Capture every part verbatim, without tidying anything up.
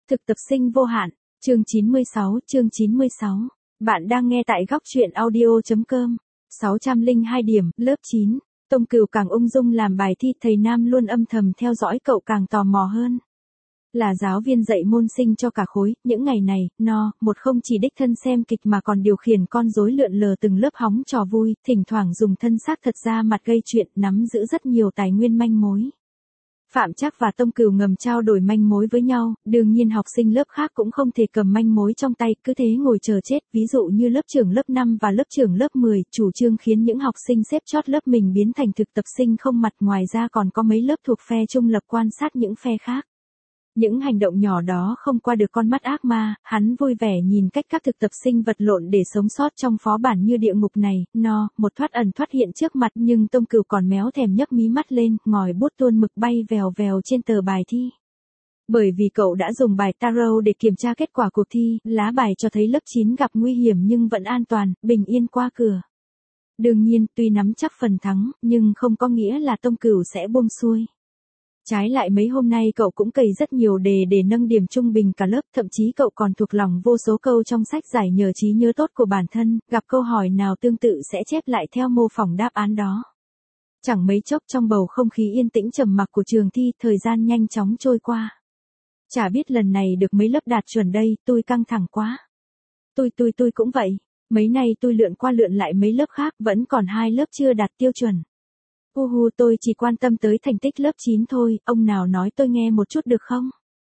Thực tập sinh vô hạn, chương chín mươi sáu, chương chín mươi sáu. Bạn đang nghe tại góc truyện audio chấm com. sáu trăm lẻ hai điểm, lớp chín. Tông Cửu càng ung dung làm bài thi, thầy Nam luôn âm thầm theo dõi cậu càng tò mò hơn. Là giáo viên dạy môn sinh cho cả khối, những ngày này, no, một không chỉ đích thân xem kịch mà còn điều khiển con rối lượn lờ từng lớp hóng trò vui, thỉnh thoảng dùng thân xác thật ra mặt gây chuyện, nắm giữ rất nhiều tài nguyên manh mối. Phạm Trác và Tông Cửu ngầm trao đổi manh mối với nhau, đương nhiên học sinh lớp khác cũng không thể cầm manh mối trong tay, cứ thế ngồi chờ chết, ví dụ như lớp trưởng lớp năm và lớp trưởng lớp mười, chủ trương khiến những học sinh xếp chót lớp mình biến thành thực tập sinh không mặt, ngoài ra còn có mấy lớp thuộc phe trung lập quan sát những phe khác. Những hành động nhỏ đó không qua được con mắt ác ma, hắn vui vẻ nhìn cách các thực tập sinh vật lộn để sống sót trong phó bản như địa ngục này, no, một thoát ẩn thoát hiện trước mặt, nhưng Tông Cửu còn méo thèm nhấc mí mắt lên, ngòi bút tuôn mực bay vèo vèo trên tờ bài thi. Bởi vì cậu đã dùng bài tarot để kiểm tra kết quả cuộc thi, lá bài cho thấy lớp chín gặp nguy hiểm nhưng vẫn an toàn, bình yên qua cửa. Đương nhiên, tuy nắm chắc phần thắng, nhưng không có nghĩa là Tông Cửu sẽ buông xuôi. Trái lại mấy hôm nay cậu cũng cày rất nhiều đề để nâng điểm trung bình cả lớp, thậm chí cậu còn thuộc lòng vô số câu trong sách giải nhờ trí nhớ tốt của bản thân, gặp câu hỏi nào tương tự sẽ chép lại theo mô phỏng đáp án đó. Chẳng mấy chốc trong bầu không khí yên tĩnh trầm mặc của trường thi, thời gian nhanh chóng trôi qua. Chả biết lần này được mấy lớp đạt chuẩn đây, tôi căng thẳng quá. Tôi tôi tôi cũng vậy, mấy nay tôi lượn qua lượn lại mấy lớp khác, vẫn còn hai lớp chưa đạt tiêu chuẩn. Hu hu, tôi chỉ quan tâm tới thành tích lớp chín thôi, ông nào nói tôi nghe một chút được không?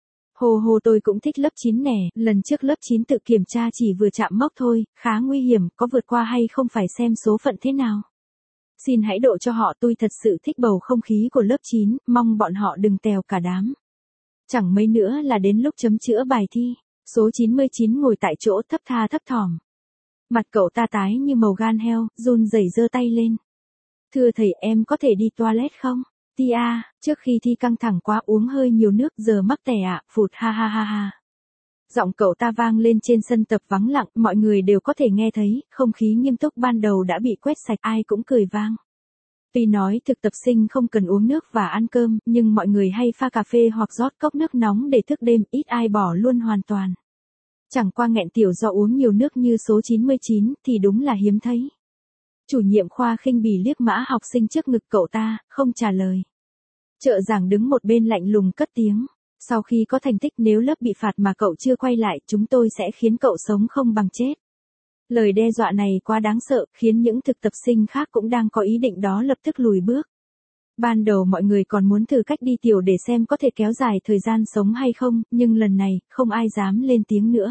Hồ hồ, tôi cũng thích lớp chín nè, lần trước lớp chín tự kiểm tra chỉ vừa chạm mốc thôi, khá nguy hiểm, có vượt qua hay không phải xem số phận thế nào. Xin hãy độ cho họ, tôi thật sự thích bầu không khí của lớp chín, mong bọn họ đừng tèo cả đám. Chẳng mấy nữa là đến lúc chấm chữa bài thi, số chín mươi chín ngồi tại chỗ thấp tha thấp thỏm. Mặt cậu ta tái như màu gan heo, run rẩy giơ tay lên. Thưa thầy, em có thể đi toilet không? Tia, trước khi thi căng thẳng quá uống hơi nhiều nước, giờ mắc tè ạ, phụt ha ha ha ha. Giọng cậu ta vang lên trên sân tập vắng lặng, mọi người đều có thể nghe thấy, không khí nghiêm túc ban đầu đã bị quét sạch, ai cũng cười vang. Tuy nói thực tập sinh không cần uống nước và ăn cơm, nhưng mọi người hay pha cà phê hoặc rót cốc nước nóng để thức đêm, ít ai bỏ luôn hoàn toàn. Chẳng qua nghẹn tiểu do uống nhiều nước như số chín mươi chín thì đúng là hiếm thấy. Chủ nhiệm khoa khinh bỉ liếc mã học sinh trước ngực cậu ta, không trả lời. Trợ giảng đứng một bên lạnh lùng cất tiếng. Sau khi có thành tích, nếu lớp bị phạt mà cậu chưa quay lại, chúng tôi sẽ khiến cậu sống không bằng chết. Lời đe dọa này quá đáng sợ, khiến những thực tập sinh khác cũng đang có ý định đó lập tức lùi bước. Ban đầu mọi người còn muốn thử cách đi tiểu để xem có thể kéo dài thời gian sống hay không, nhưng lần này, không ai dám lên tiếng nữa.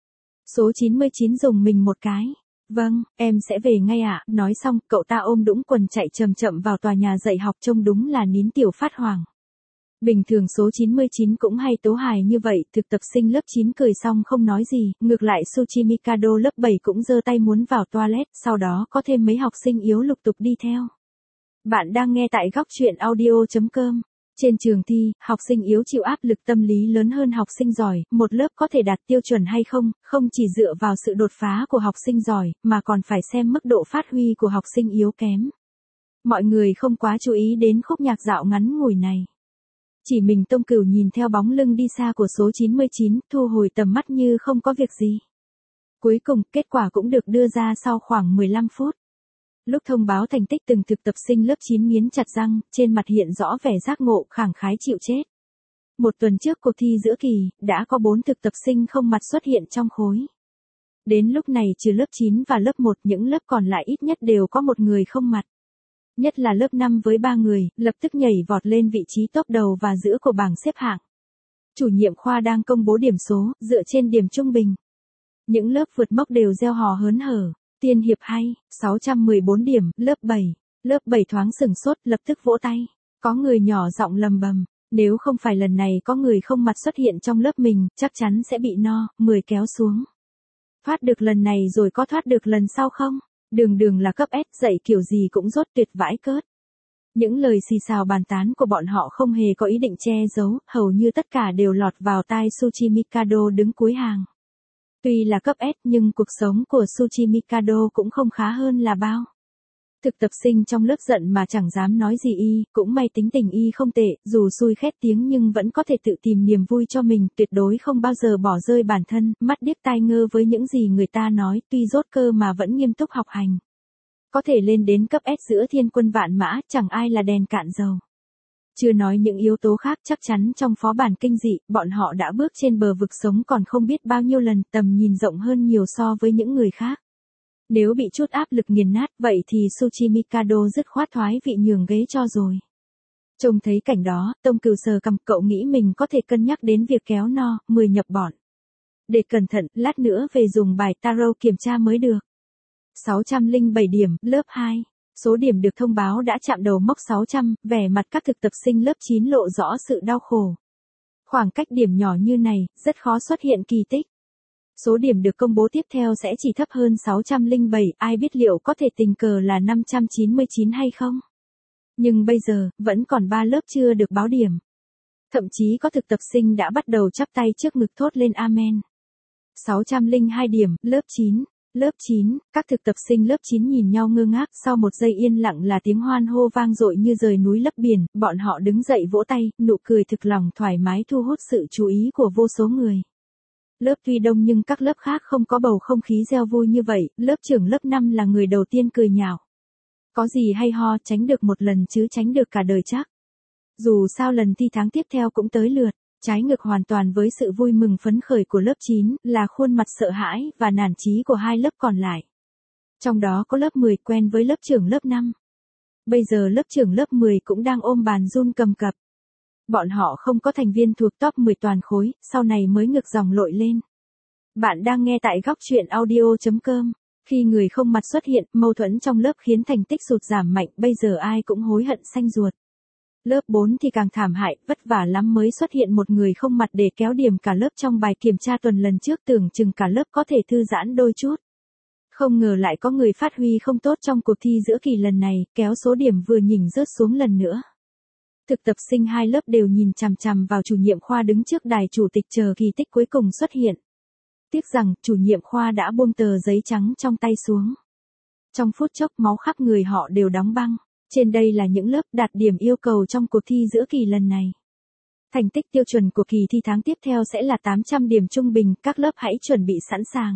Số chín mươi chín dùng mình một cái. Vâng, em sẽ về ngay ạ. Nói xong, cậu ta ôm đũng quần chạy chậm chậm vào tòa nhà dạy học, trông đúng là nín tiểu phát hoàng. Bình thường số chín mươi chín cũng hay tố hài như vậy, thực tập sinh lớp chín cười xong không nói gì, ngược lại Suchi Mikado lớp bảy cũng giơ tay muốn vào toilet, sau đó có thêm mấy học sinh yếu lục tục đi theo. Bạn đang nghe tại góc truyện audio chấm com. Trên trường thi, học sinh yếu chịu áp lực tâm lý lớn hơn học sinh giỏi, một lớp có thể đạt tiêu chuẩn hay không, không chỉ dựa vào sự đột phá của học sinh giỏi, mà còn phải xem mức độ phát huy của học sinh yếu kém. Mọi người không quá chú ý đến khúc nhạc dạo ngắn ngủi này. Chỉ mình Tông Cửu nhìn theo bóng lưng đi xa của số chín mươi chín, thu hồi tầm mắt như không có việc gì. Cuối cùng, kết quả cũng được đưa ra sau khoảng mười lăm phút. Lúc thông báo thành tích, từng thực tập sinh lớp chín nghiến chặt răng, trên mặt hiện rõ vẻ giác ngộ, khẳng khái chịu chết. Một tuần trước cuộc thi giữa kỳ, đã có bốn thực tập sinh không mặt xuất hiện trong khối. Đến lúc này trừ lớp chín và lớp một, những lớp còn lại ít nhất đều có một người không mặt. Nhất là lớp năm với ba người, lập tức nhảy vọt lên vị trí top đầu và giữa của bảng xếp hạng. Chủ nhiệm khoa đang công bố điểm số, dựa trên điểm trung bình. Những lớp vượt mốc đều reo hò hớn hở. Tiên hiệp hay, sáu trăm mười bốn điểm, lớp bảy. Lớp bảy thoáng sửng sốt, lập tức vỗ tay. Có người nhỏ giọng lầm bầm, nếu không phải lần này có người không mặt xuất hiện trong lớp mình, chắc chắn sẽ bị no, mười kéo xuống. Thoát được lần này rồi có thoát được lần sau không? Đường đường là cấp S, dạy kiểu gì cũng rốt tuyệt vãi cớt. Những lời xì xào bàn tán của bọn họ không hề có ý định che giấu, hầu như tất cả đều lọt vào tai Suchi Mikado đứng cuối hàng. Tuy là cấp S nhưng cuộc sống của Suchi Mikado cũng không khá hơn là bao. Thực tập sinh trong lớp giận mà chẳng dám nói gì y, cũng may tính tình y không tệ, dù xui khét tiếng nhưng vẫn có thể tự tìm niềm vui cho mình, tuyệt đối không bao giờ bỏ rơi bản thân, mắt điếc tai ngơ với những gì người ta nói, tuy dốt cơ mà vẫn nghiêm túc học hành. Có thể lên đến cấp S giữa thiên quân vạn mã, chẳng ai là đèn cạn dầu. Chưa nói những yếu tố khác, chắc chắn trong phó bản kinh dị, bọn họ đã bước trên bờ vực sống còn không biết bao nhiêu lần, tầm nhìn rộng hơn nhiều so với những người khác. Nếu bị chút áp lực nghiền nát, vậy thì Tsuchi Mikado dứt khoát thoái vị nhường ghế cho rồi. Trông thấy cảnh đó, Tông Cừu sờ cằm, cậu nghĩ mình có thể cân nhắc đến việc kéo no, mười nhập bọn. Để cẩn thận, lát nữa về dùng bài tarot kiểm tra mới được. sáu trăm lẻ bảy điểm, lớp hai. Số điểm được thông báo đã chạm đầu mốc sáu trăm, vẻ mặt các thực tập sinh lớp chín lộ rõ sự đau khổ. Khoảng cách điểm nhỏ như này, rất khó xuất hiện kỳ tích. Số điểm được công bố tiếp theo sẽ chỉ thấp hơn sáu trăm lẻ bảy, ai biết liệu có thể tình cờ là năm trăm chín mươi chín hay không? Nhưng bây giờ, vẫn còn ba lớp chưa được báo điểm. Thậm chí có thực tập sinh đã bắt đầu chắp tay trước ngực thốt lên amen. sáu trăm lẻ hai điểm, lớp chín. Lớp chín, các thực tập sinh lớp chín nhìn nhau ngơ ngác, sau một giây yên lặng là tiếng hoan hô vang dội như rời núi lấp biển, bọn họ đứng dậy vỗ tay, nụ cười thực lòng thoải mái thu hút sự chú ý của vô số người. Lớp tuy đông nhưng các lớp khác không có bầu không khí reo vui như vậy, lớp trưởng lớp năm là người đầu tiên cười nhạo. Có gì hay ho, tránh được một lần chứ tránh được cả đời chắc. Dù sao lần thi tháng tiếp theo cũng tới lượt. Trái ngược hoàn toàn với sự vui mừng phấn khởi của lớp chín, là khuôn mặt sợ hãi và nản chí của hai lớp còn lại. Trong đó có lớp mười quen với lớp trưởng lớp năm. Bây giờ lớp trưởng lớp mười cũng đang ôm bàn run cầm cập. Bọn họ không có thành viên thuộc top mười toàn khối, sau này mới ngược dòng lội lên. Bạn đang nghe tại góc truyện audio chấm com. Khi người không mặt xuất hiện, mâu thuẫn trong lớp khiến thành tích sụt giảm mạnh, bây giờ ai cũng hối hận xanh ruột. Lớp bốn thì càng thảm hại, vất vả lắm mới xuất hiện một người không mặt để kéo điểm cả lớp trong bài kiểm tra tuần lần trước, tưởng chừng cả lớp có thể thư giãn đôi chút. Không ngờ lại có người phát huy không tốt trong cuộc thi giữa kỳ lần này, kéo số điểm vừa nhỉnh rớt xuống lần nữa. Thực tập sinh hai lớp đều nhìn chằm chằm vào chủ nhiệm khoa đứng trước đài chủ tịch chờ kỳ tích cuối cùng xuất hiện. Tiếc rằng, chủ nhiệm khoa đã buông tờ giấy trắng trong tay xuống. Trong phút chốc máu khắp người họ đều đóng băng. Trên đây là những lớp đạt điểm yêu cầu trong cuộc thi giữa kỳ lần này. Thành tích tiêu chuẩn của kỳ thi tháng tiếp theo sẽ là tám trăm điểm trung bình, các lớp hãy chuẩn bị sẵn sàng.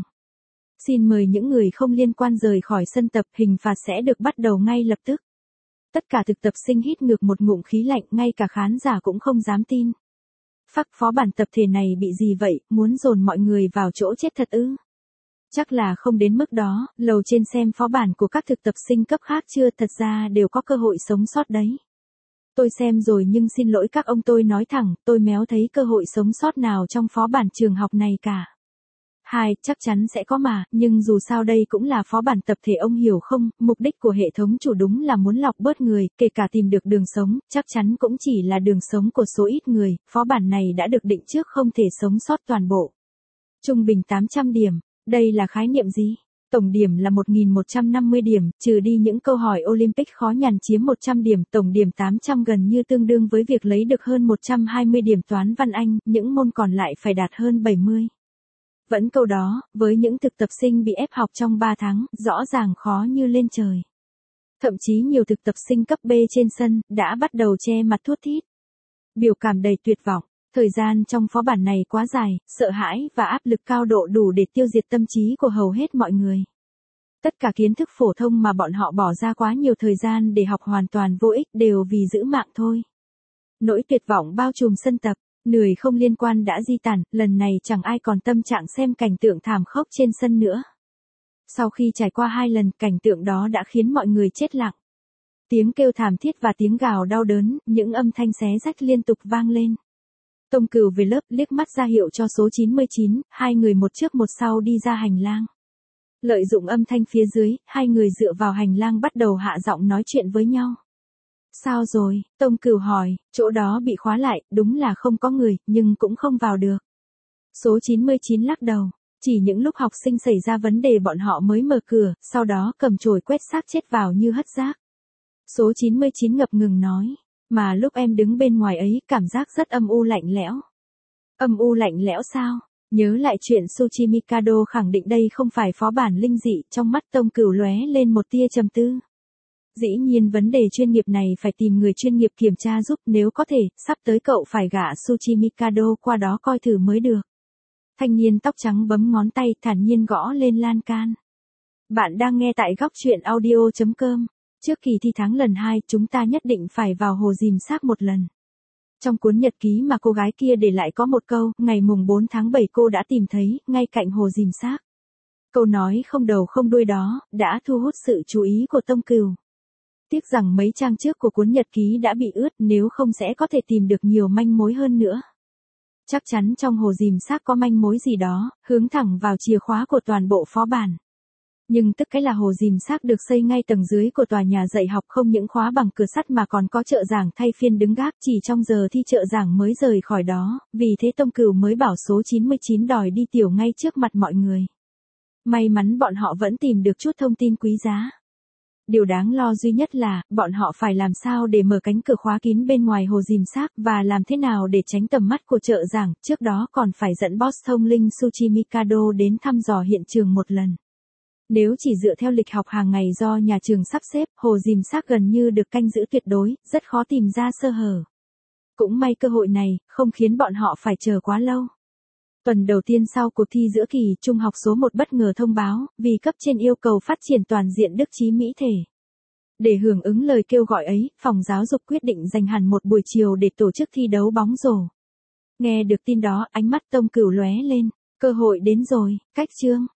Xin mời những người không liên quan rời khỏi sân tập, hình phạt sẽ được bắt đầu ngay lập tức. Tất cả thực tập sinh hít ngược một ngụm khí lạnh, ngay cả khán giả cũng không dám tin. Phắc, phó bản tập thể này bị gì vậy, muốn dồn mọi người vào chỗ chết thật ư? Chắc là không đến mức đó, lầu trên xem phó bản của các thực tập sinh cấp khác chưa, thật ra đều có cơ hội sống sót đấy. Tôi xem rồi nhưng xin lỗi các ông, tôi nói thẳng, tôi méo thấy cơ hội sống sót nào trong phó bản trường học này cả. Hai, chắc chắn sẽ có mà, nhưng dù sao đây cũng là phó bản tập thể, ông hiểu không, mục đích của hệ thống chủ đúng là muốn lọc bớt người, kể cả tìm được đường sống, chắc chắn cũng chỉ là đường sống của số ít người, phó bản này đã được định trước không thể sống sót toàn bộ. Trung bình tám trăm điểm. Đây là khái niệm gì? Tổng điểm là một nghìn một trăm năm mươi điểm, trừ đi những câu hỏi Olympic khó nhằn chiếm một trăm điểm, tổng điểm tám trăm gần như tương đương với việc lấy được hơn một trăm hai mươi điểm toán văn Anh, những môn còn lại phải đạt hơn bảy mươi. Vẫn câu đó, với những thực tập sinh bị ép học trong ba tháng, rõ ràng khó như lên trời. Thậm chí nhiều thực tập sinh cấp B trên sân, đã bắt đầu che mặt thút thít. Biểu cảm đầy tuyệt vọng. Thời gian trong phó bản này quá dài, sợ hãi và áp lực cao độ đủ để tiêu diệt tâm trí của hầu hết mọi người. Tất cả kiến thức phổ thông mà bọn họ bỏ ra quá nhiều thời gian để học hoàn toàn vô ích, đều vì giữ mạng thôi. Nỗi tuyệt vọng bao trùm sân tập, người không liên quan đã di tản, lần này chẳng ai còn tâm trạng xem cảnh tượng thảm khốc trên sân nữa. Sau khi trải qua hai lần, cảnh tượng đó đã khiến mọi người chết lặng. Tiếng kêu thảm thiết và tiếng gào đau đớn, những âm thanh xé rách liên tục vang lên. Tông Cừu về lớp, liếc mắt ra hiệu cho số chín mươi chín, hai người một trước một sau đi ra hành lang. Lợi dụng âm thanh phía dưới, hai người dựa vào hành lang bắt đầu hạ giọng nói chuyện với nhau. Sao rồi? Tông Cừu hỏi, chỗ đó bị khóa lại, đúng là không có người, nhưng cũng không vào được. Số chín mươi chín lắc đầu, chỉ những lúc học sinh xảy ra vấn đề bọn họ mới mở cửa, sau đó cầm chổi quét xác chết vào như hất rác. Số chín mươi chín ngập ngừng nói. Mà lúc em đứng bên ngoài ấy, cảm giác rất âm u lạnh lẽo. Âm u lạnh lẽo sao? Nhớ lại chuyện Tsuchi Mikado khẳng định đây không phải phó bản linh dị, trong mắt Tông Cừu lóe lên một tia trầm tư. Dĩ nhiên vấn đề chuyên nghiệp này phải tìm người chuyên nghiệp kiểm tra giúp, nếu có thể, sắp tới cậu phải gả Suchi Mikado qua đó coi thử mới được. Thanh niên tóc trắng bấm ngón tay thản nhiên gõ lên lan can. Bạn đang nghe tại góc truyện audio.com. Trước kỳ thi tháng lần hai, chúng ta nhất định phải vào hồ Dìm Xác một lần. Trong cuốn nhật ký mà cô gái kia để lại có một câu, ngày mùng bốn tháng bảy cô đã tìm thấy, ngay cạnh hồ Dìm Xác. Câu nói không đầu không đuôi đó, đã thu hút sự chú ý của Tông Cửu. Tiếc rằng mấy trang trước của cuốn nhật ký đã bị ướt, nếu không sẽ có thể tìm được nhiều manh mối hơn nữa. Chắc chắn trong hồ Dìm Xác có manh mối gì đó, hướng thẳng vào chìa khóa của toàn bộ phó bản. Nhưng tức cái là hồ Dìm Xác được xây ngay tầng dưới của tòa nhà dạy học, không những khóa bằng cửa sắt mà còn có trợ giảng thay phiên đứng gác, chỉ trong giờ thi trợ giảng mới rời khỏi đó, vì thế Tông Cửu mới bảo số chín mươi chín đòi đi tiểu ngay trước mặt mọi người. May mắn bọn họ vẫn tìm được chút thông tin quý giá. Điều đáng lo duy nhất là, bọn họ phải làm sao để mở cánh cửa khóa kín bên ngoài hồ Dìm Xác và làm thế nào để tránh tầm mắt của trợ giảng, trước đó còn phải dẫn boss thông linh Suchi Mikado đến thăm dò hiện trường một lần. Nếu chỉ dựa theo lịch học hàng ngày do nhà trường sắp xếp, hồ Dìm Xác gần như được canh giữ tuyệt đối, rất khó tìm ra sơ hở. Cũng may cơ hội này, không khiến bọn họ phải chờ quá lâu. Tuần đầu tiên sau cuộc thi giữa kỳ, trung học số một bất ngờ thông báo, vì cấp trên yêu cầu phát triển toàn diện đức trí mỹ thể. Để hưởng ứng lời kêu gọi ấy, phòng giáo dục quyết định dành hẳn một buổi chiều để tổ chức thi đấu bóng rổ. Nghe được tin đó, ánh mắt Tông Cửu lóe lên, cơ hội đến rồi, cách chương.